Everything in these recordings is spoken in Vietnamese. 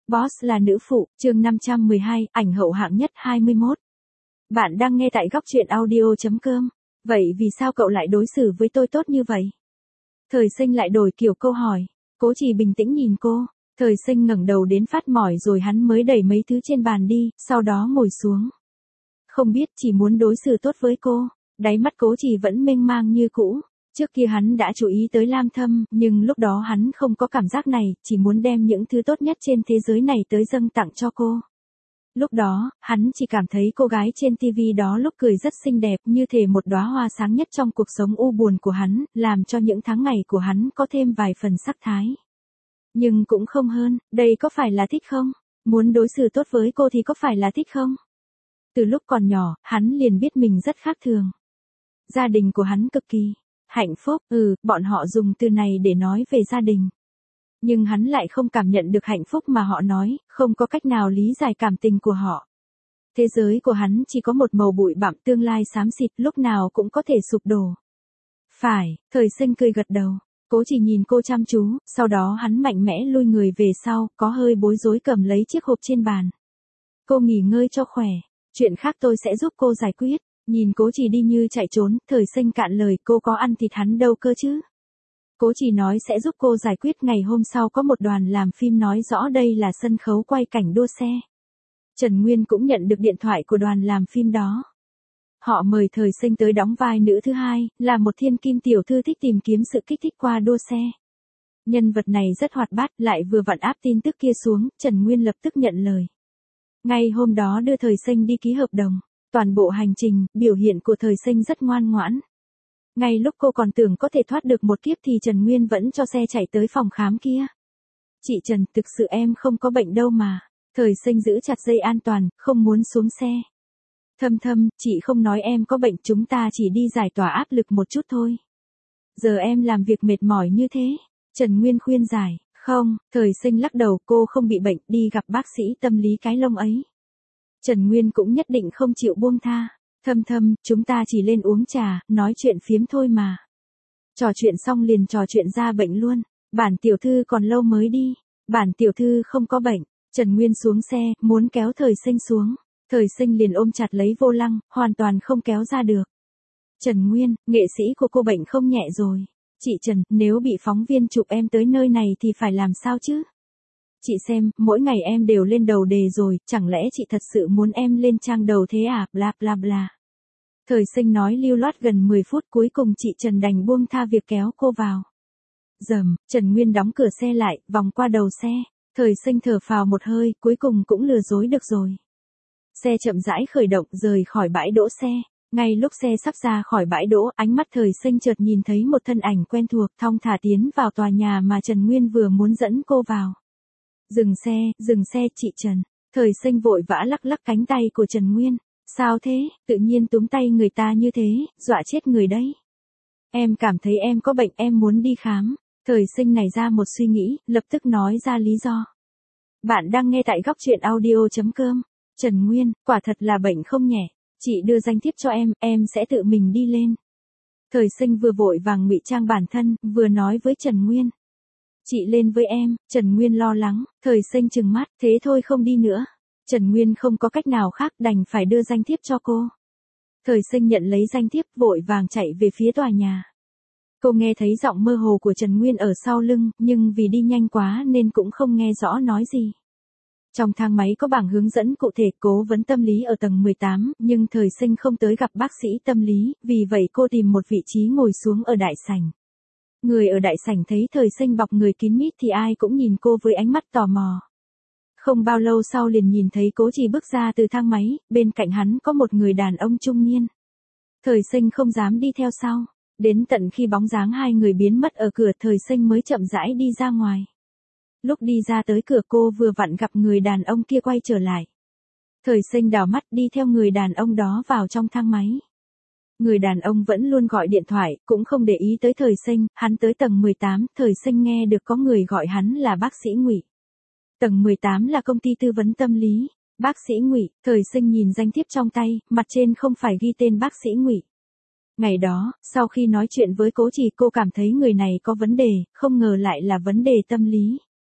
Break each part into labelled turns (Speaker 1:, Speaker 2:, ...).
Speaker 1: Boss là nữ phụ, chương 512, ảnh hậu hạng nhất 21. Bạn đang nghe tại góc truyện audio.com. Vậy vì sao cậu lại đối xử với tôi tốt như vậy? Thời Sinh lại đổi kiểu câu hỏi. Cố Trì bình tĩnh nhìn cô. Thời Sinh ngẩng đầu đến phát mỏi rồi hắn mới đẩy mấy thứ trên bàn đi, sau đó ngồi xuống. Không biết chỉ muốn đối xử tốt với cô. Đáy mắt Cố Trì vẫn mênh mang như cũ. Trước kia hắn đã chú ý tới Lam Thâm, nhưng lúc đó hắn không có cảm giác này, chỉ muốn đem những thứ tốt nhất trên thế giới này tới dâng tặng cho cô. Lúc đó, hắn chỉ cảm thấy cô gái trên TV đó lúc cười rất xinh đẹp, như thể một đóa hoa sáng nhất trong cuộc sống u buồn của hắn, làm cho những tháng ngày của hắn có thêm vài phần sắc thái. Nhưng cũng không hơn, đây có phải là thích không? Muốn đối xử tốt với cô thì có phải là thích không? Từ lúc còn nhỏ, hắn liền biết mình rất khác thường. Gia đình của hắn cực kỳ hạnh phúc, bọn họ dùng từ này để nói về gia đình. Nhưng hắn lại không cảm nhận được hạnh phúc mà họ nói, không có cách nào lý giải cảm tình của họ. Thế giới của hắn chỉ có một màu bụi bặm, tương lai xám xịt, lúc nào cũng có thể sụp đổ. Phải, Thời Sinh cười gật đầu. Cố Chỉ nhìn cô chăm chú, sau đó hắn mạnh mẽ lui người về sau, có hơi bối rối cầm lấy chiếc hộp trên bàn. Cô nghỉ ngơi cho khỏe, chuyện khác tôi sẽ giúp cô giải quyết. Nhìn Cố Trì đi như chạy trốn, Thời Sinh cạn lời, cô có ăn thịt hắn đâu cơ chứ. Cố Trì nói sẽ giúp cô giải quyết. Ngày hôm sau có một đoàn làm phim nói rõ đây là sân khấu quay cảnh đua xe. Trần Nguyên cũng nhận được điện thoại của đoàn làm phim đó. Họ mời Thời Sinh tới đóng vai nữ thứ hai, là một thiên kim tiểu thư thích tìm kiếm sự kích thích qua đua xe. Nhân vật này rất hoạt bát, lại vừa vặn áp tin tức kia xuống, Trần Nguyên lập tức nhận lời. Ngay hôm đó đưa Thời Sinh đi ký hợp đồng. Toàn bộ hành trình, biểu hiện của Thời Sinh rất ngoan ngoãn. Ngay lúc cô còn tưởng có thể thoát được một kiếp thì Trần Nguyên vẫn cho xe chạy tới phòng khám kia. Chị Trần, thực sự em không có bệnh đâu mà. Thời Sinh giữ chặt dây an toàn, không muốn xuống xe. Thâm, chị không nói em có bệnh, chúng ta chỉ đi giải tỏa áp lực một chút thôi. Giờ em làm việc mệt mỏi như thế. Trần Nguyên khuyên giải, không, Thời Sinh lắc đầu, cô không bị bệnh, đi gặp bác sĩ tâm lý cái lông ấy. Trần Nguyên cũng nhất định không chịu buông tha. Thâm, chúng ta chỉ lên uống trà, nói chuyện phiếm thôi mà. Trò chuyện xong liền trò chuyện ra bệnh luôn. Bản tiểu thư còn lâu mới đi. Bản tiểu thư không có bệnh. Trần Nguyên xuống xe, muốn kéo Thời Sinh xuống. Thời Sinh liền ôm chặt lấy vô lăng, hoàn toàn không kéo ra được. Trần Nguyên, nghệ sĩ của cô bệnh không nhẹ rồi. Chị Trần, nếu bị phóng viên chụp em tới nơi này thì phải làm sao chứ? Chị xem, mỗi ngày em đều lên đầu đề rồi, chẳng lẽ chị thật sự muốn em lên trang đầu thế à, bla bla bla. Thời Sinh nói lưu loát gần 10 phút, cuối cùng chị Trần đành buông tha việc kéo cô vào. Trần Nguyên đóng cửa xe lại, vòng qua đầu xe. Thời Sinh thở phào một hơi, cuối cùng cũng lừa dối được rồi. Xe chậm rãi khởi động, rời khỏi bãi đỗ xe. Ngay lúc xe sắp ra khỏi bãi đỗ, ánh mắt Thời Sinh chợt nhìn thấy một thân ảnh quen thuộc, thong thả tiến vào tòa nhà mà Trần Nguyên vừa muốn dẫn cô vào. Dừng xe, chị Trần. Thời Sinh vội vã lắc lắc cánh tay của Trần Nguyên. Sao thế, tự nhiên túm tay người ta như thế, dọa chết người đấy. Em cảm thấy em có bệnh, em muốn đi khám. Thời Sinh nảy ra một suy nghĩ, lập tức nói ra lý do. Bạn đang nghe tại góc truyện audio.com. Trần Nguyên, quả thật là bệnh không nhẹ. Chị đưa danh thiếp cho em sẽ tự mình đi lên. Thời Sinh vừa vội vàng ngụy trang bản thân, vừa nói với Trần Nguyên. Chị lên với em. Trần Nguyên lo lắng. Thời Sinh trừng mắt, thế thôi không đi nữa. Trần Nguyên không có cách nào khác, đành phải đưa danh thiếp cho cô. Thời Sinh nhận lấy danh thiếp, vội vàng chạy về phía tòa nhà. Cô nghe thấy giọng mơ hồ của Trần Nguyên ở sau lưng, nhưng vì đi nhanh quá nên cũng không nghe rõ nói gì. Trong thang máy có bảng hướng dẫn cụ thể, cố vấn tâm lý ở tầng 18, nhưng Thời Sinh không tới gặp bác sĩ tâm lý, vì vậy cô tìm một vị trí ngồi xuống ở đại sảnh. Người ở đại sảnh thấy Thời Sinh bọc người kín mít thì ai cũng nhìn cô với ánh mắt tò mò. Không bao lâu sau liền nhìn thấy Cố Trì bước ra từ thang máy, bên cạnh hắn có một người đàn ông trung niên. Thời Sinh không dám đi theo sau, đến tận khi bóng dáng hai người biến mất ở cửa, Thời Sinh mới chậm rãi đi ra ngoài. Lúc đi ra tới cửa cô vừa vặn gặp người đàn ông kia quay trở lại. Thời Sinh đảo mắt đi theo người đàn ông đó vào trong thang máy. Người đàn ông vẫn luôn gọi điện thoại, cũng không để ý tới Thời Sinh, hắn tới tầng 18, Thời Sinh nghe được có người gọi hắn là bác sĩ Ngụy. Tầng 18 là công ty tư vấn tâm lý. Bác sĩ Ngụy. Thời Sinh nhìn danh thiếp trong tay, mặt trên không phải ghi tên bác sĩ Ngụy. Ngày đó, sau khi nói chuyện với Cố Trì, cô cảm thấy người này có vấn đề, không ngờ lại là vấn đề tâm lý.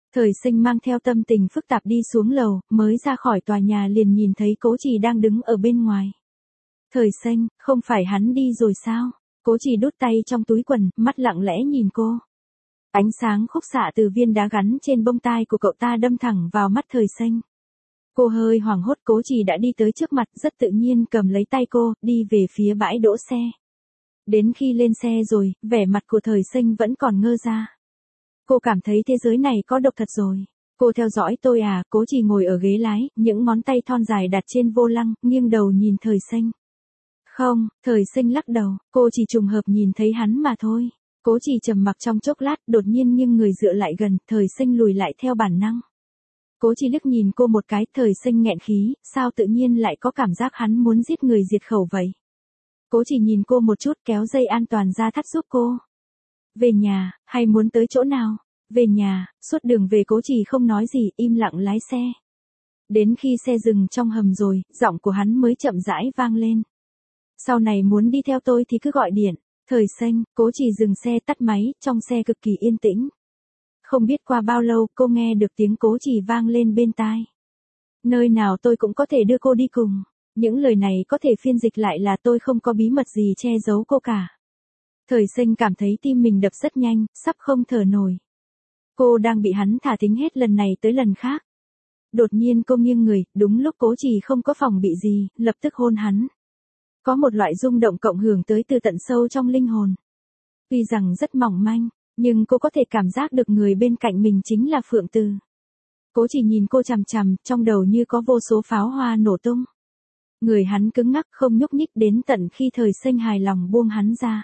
Speaker 1: Thời Sinh mang theo tâm tình phức tạp đi xuống lầu, mới ra khỏi tòa nhà liền nhìn thấy Cố Trì đang đứng ở bên ngoài. Thời Sinh, không phải hắn đi rồi sao? Cố Trì đút tay trong túi quần, mắt lặng lẽ nhìn cô. Ánh sáng khúc xạ từ viên đá gắn trên bông tai của cậu ta đâm thẳng vào mắt Thời Sinh. Cô hơi hoảng hốt, Cố Trì đã đi tới trước mặt, rất tự nhiên cầm lấy tay cô, đi về phía bãi đỗ xe. Đến khi lên xe rồi, vẻ mặt của Thời Sinh vẫn còn ngơ ra. Cô cảm thấy thế giới này có độc thật rồi. Cô theo dõi tôi à? Cố Trì ngồi ở ghế lái, những ngón tay thon dài đặt trên vô lăng, nghiêng đầu nhìn Thời Sinh. Không, Thời Sinh lắc đầu, cô chỉ trùng hợp nhìn thấy hắn mà thôi. Cố Trì trầm mặc trong chốc lát, đột nhiên nghiêng người dựa lại gần, Thời Sinh lùi lại theo bản năng. Cố Trì liếc nhìn cô một cái, Thời Sinh nghẹn khí, sao tự nhiên lại có cảm giác hắn muốn giết người diệt khẩu vậy? Cố Trì nhìn cô một chút, kéo dây an toàn ra thắt giúp cô. Về nhà, hay muốn tới chỗ nào? Về nhà. Suốt đường về Cố Trì không nói gì, im lặng lái xe. Đến khi xe dừng trong hầm rồi, giọng của hắn mới chậm rãi vang lên. Sau này muốn đi theo tôi thì cứ gọi điện. Thời Sinh. Cố Trì dừng xe tắt máy, trong xe cực kỳ yên tĩnh. Không biết qua bao lâu, cô nghe được tiếng Cố Trì vang lên bên tai. Nơi nào tôi cũng có thể đưa cô đi cùng. Những lời này có thể phiên dịch lại là tôi không có bí mật gì che giấu cô cả. Thời Sinh cảm thấy tim mình đập rất nhanh, sắp không thở nổi. Cô đang bị hắn thả thính hết lần này tới lần khác. Đột nhiên cô nghiêng người, đúng lúc Cố Trì không có phòng bị gì, lập tức hôn hắn. Có một loại rung động cộng hưởng tới từ tận sâu trong linh hồn. Tuy rằng rất mỏng manh, nhưng cô có thể cảm giác được người bên cạnh mình chính là Phượng Từ. Cố Trì nhìn cô chằm chằm, trong đầu như có vô số pháo hoa nổ tung. Người hắn cứng ngắc không nhúc nhích đến tận khi Thời Sinh hài lòng buông hắn ra.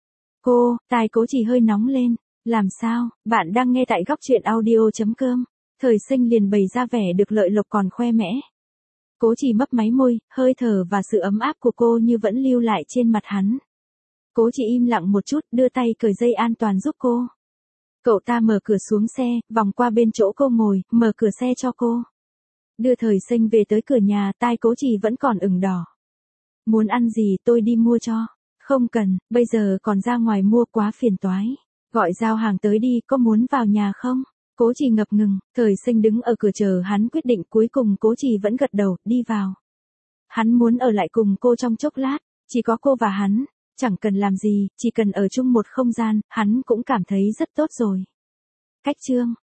Speaker 1: Tai Cố Trì hơi nóng lên. Làm sao? Bạn đang nghe tại góc truyện audio.com. Thời Sinh liền bày ra vẻ được lợi lộc còn khoe mẽ. Cố Trì mấp máy môi, hơi thở và sự ấm áp của cô như vẫn lưu lại trên mặt hắn. Cố Trì im lặng một chút, đưa tay cởi dây an toàn giúp cô. Cậu ta mở cửa xuống xe, vòng qua bên chỗ cô ngồi, mở cửa xe cho cô. Đưa Thời Sinh về tới cửa nhà, tai Cố Trì vẫn còn ửng đỏ. Muốn ăn gì tôi đi mua cho. Không cần, bây giờ còn ra ngoài mua quá phiền toái. Gọi giao hàng tới đi, có muốn vào nhà không? Cố Trì ngập ngừng, Thời Sinh đứng ở cửa chờ hắn quyết định, cuối cùng Cố Trì vẫn gật đầu, đi vào. Hắn muốn ở lại cùng cô trong chốc lát, chỉ có cô và hắn, chẳng cần làm gì, chỉ cần ở chung một không gian, hắn cũng cảm thấy rất tốt rồi. Cách chương